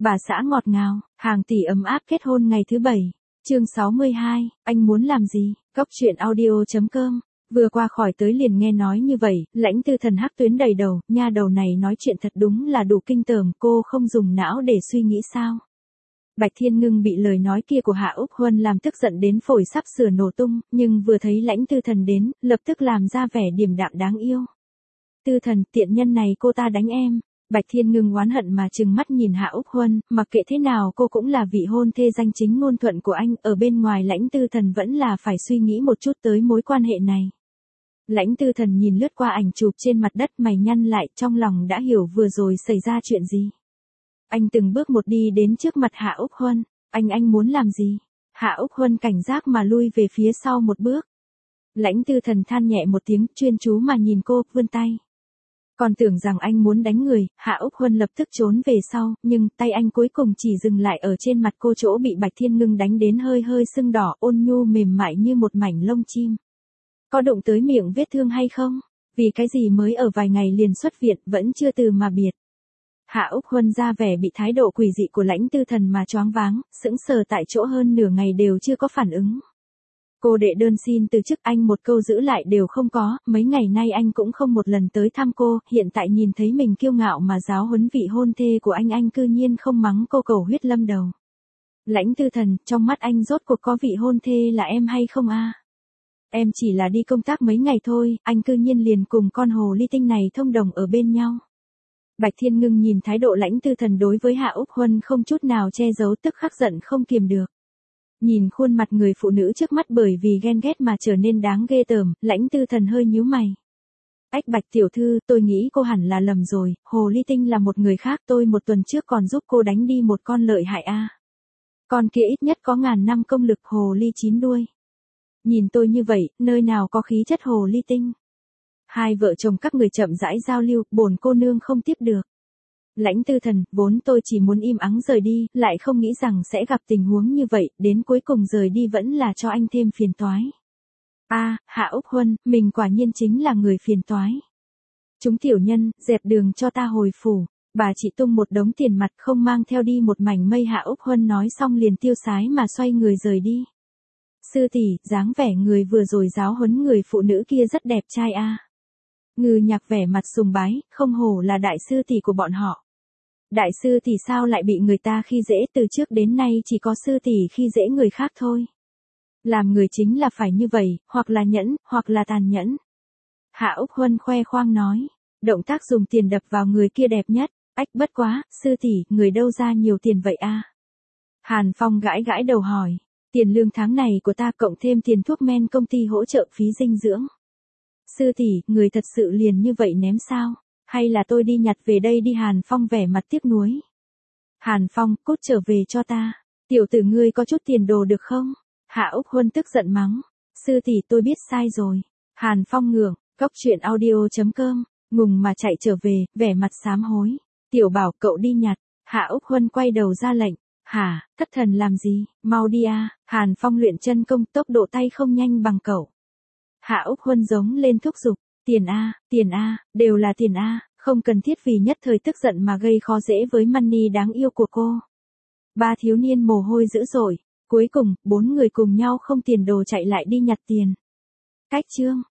Bà xã ngọt ngào, hàng tỷ ấm áp kết hôn ngày thứ 7. Chương 62, anh muốn làm gì? Góc truyện audio.com. Vừa qua khỏi tới liền nghe nói như vậy, Lãnh Tư Thần hắc tuyến đầy đầu, nha đầu này nói chuyện thật đúng là đủ kinh tởm, cô không dùng não để suy nghĩ sao? Bạch Thiên Ngưng bị lời nói kia của Hạ Úc Huân làm tức giận đến phổi sắp sửa nổ tung, nhưng vừa thấy Lãnh Tư Thần đến, lập tức làm ra vẻ điềm đạm đáng yêu. Tư Thần, tiện nhân này cô ta đánh em. Bạch Thiên Ngưng oán hận mà trừng mắt nhìn Hạ Úc Huân, mặc kệ thế nào cô cũng là vị hôn thê danh chính ngôn thuận của anh, ở bên ngoài Lãnh Tư Thần vẫn là phải suy nghĩ một chút tới mối quan hệ này. Lãnh Tư Thần nhìn lướt qua ảnh chụp trên mặt đất, mày nhăn lại, trong lòng đã hiểu vừa rồi xảy ra chuyện gì. Anh từng bước một đi đến trước mặt Hạ Úc Huân, anh muốn làm gì? Hạ Úc Huân cảnh giác mà lui về phía sau một bước. Lãnh Tư Thần than nhẹ một tiếng, chuyên chú mà nhìn cô, vươn tay. Còn tưởng rằng anh muốn đánh người, Hạ Úc Huân lập tức trốn về sau, nhưng tay anh cuối cùng chỉ dừng lại ở trên mặt cô, chỗ bị Bạch Thiên Ngưng đánh đến hơi hơi sưng đỏ, ôn nhu mềm mại như một mảnh lông chim. Có đụng tới miệng vết thương hay không? Vì cái gì mới ở vài ngày liền xuất viện, vẫn chưa từ mà biệt. Hạ Úc Huân ra vẻ bị thái độ quỷ dị của Lãnh Tư Thần mà choáng váng, sững sờ tại chỗ hơn nửa ngày đều chưa có phản ứng. Cô đệ đơn xin từ chức, anh một câu giữ lại đều không có, mấy ngày nay anh cũng không một lần tới thăm cô, hiện tại nhìn thấy mình kiêu ngạo mà giáo huấn vị hôn thê của anh cư nhiên không mắng cô cầu huyết lâm đầu. Lãnh Tư Thần, trong mắt anh rốt cuộc có vị hôn thê là em hay không a? Em chỉ là đi công tác mấy ngày thôi, anh cư nhiên liền cùng con hồ ly tinh này thông đồng ở bên nhau. Bạch Thiên Ngưng nhìn thái độ Lãnh Tư Thần đối với Hạ Úc Huân không chút nào che giấu, tức khắc giận không kiềm được. Nhìn khuôn mặt người phụ nữ trước mắt bởi vì ghen ghét mà trở nên đáng ghê tởm, Lãnh Tư Thần hơi nhíu mày. Ách Bạch tiểu thư, tôi nghĩ cô hẳn là lầm rồi, hồ ly tinh là một người khác, tôi một tuần trước còn giúp cô đánh đi một con lợi hại a. Con kia ít nhất có ngàn năm công lực, hồ ly 9 đuôi. Nhìn tôi như vậy, nơi nào có khí chất hồ ly tinh. Hai vợ chồng các người chậm rãi giao lưu, bổn cô nương không tiếp được. Lãnh Tư Thần, vốn tôi chỉ muốn im ắng rời đi, lại không nghĩ rằng sẽ gặp tình huống như vậy, đến cuối cùng rời đi vẫn là cho anh thêm phiền toái. Hạ Úc Huân, mình quả nhiên chính là người phiền toái. Chúng tiểu nhân, dẹp đường cho ta hồi phủ. Bà chỉ tung một đống tiền mặt không mang theo đi một mảnh mây. Hạ Úc Huân nói xong liền tiêu sái mà xoay người rời đi. Sư tỷ, dáng vẻ người vừa rồi giáo huấn người phụ nữ kia rất đẹp trai a. Ngư Nhạc vẻ mặt sùng bái, không hổ là đại sư tỷ của bọn họ. Đại sư tỷ sao lại bị người ta khi dễ, từ trước đến nay chỉ có sư tỷ khi dễ người khác thôi. Làm người chính là phải như vậy, hoặc là nhẫn, hoặc là tàn nhẫn. Hạ Úc Huân khoe khoang nói, động tác dùng tiền đập vào người kia đẹp nhất, bất quá, sư tỷ, người đâu ra nhiều tiền vậy a? Hàn Phong gãi gãi đầu hỏi, tiền lương tháng này của ta cộng thêm tiền thuốc men công ty hỗ trợ phí dinh dưỡng. Sư tỷ, người thật sự liền như vậy ném sao? Hay là tôi đi nhặt về đây đi? Hàn Phong vẻ mặt tiếc nuối. Hàn Phong, cút trở về cho ta. Tiểu tử ngươi có chút tiền đồ được không? Hạ Úc Huân tức giận mắng. Sư tỷ, tôi biết sai rồi. Hàn Phong ngượng, góc truyện audio.com, ngùng mà chạy trở về, vẻ mặt sám hối. Tiểu Bảo, cậu đi nhặt. Hạ Úc Huân quay đầu ra lệnh. Hả, thất thần làm gì, mau đi a. Hàn Phong luyện chân công, tốc độ tay không nhanh bằng cậu. Hạ Úc Huân giống lên thúc giục. Tiền a, đều là tiền a, không cần thiết vì nhất thời tức giận mà gây khó dễ với Money đáng yêu của cô. Ba thiếu niên mồ hôi dữ dội, cuối cùng, 4 người cùng nhau không tiền đồ chạy lại đi nhặt tiền. Cách chương.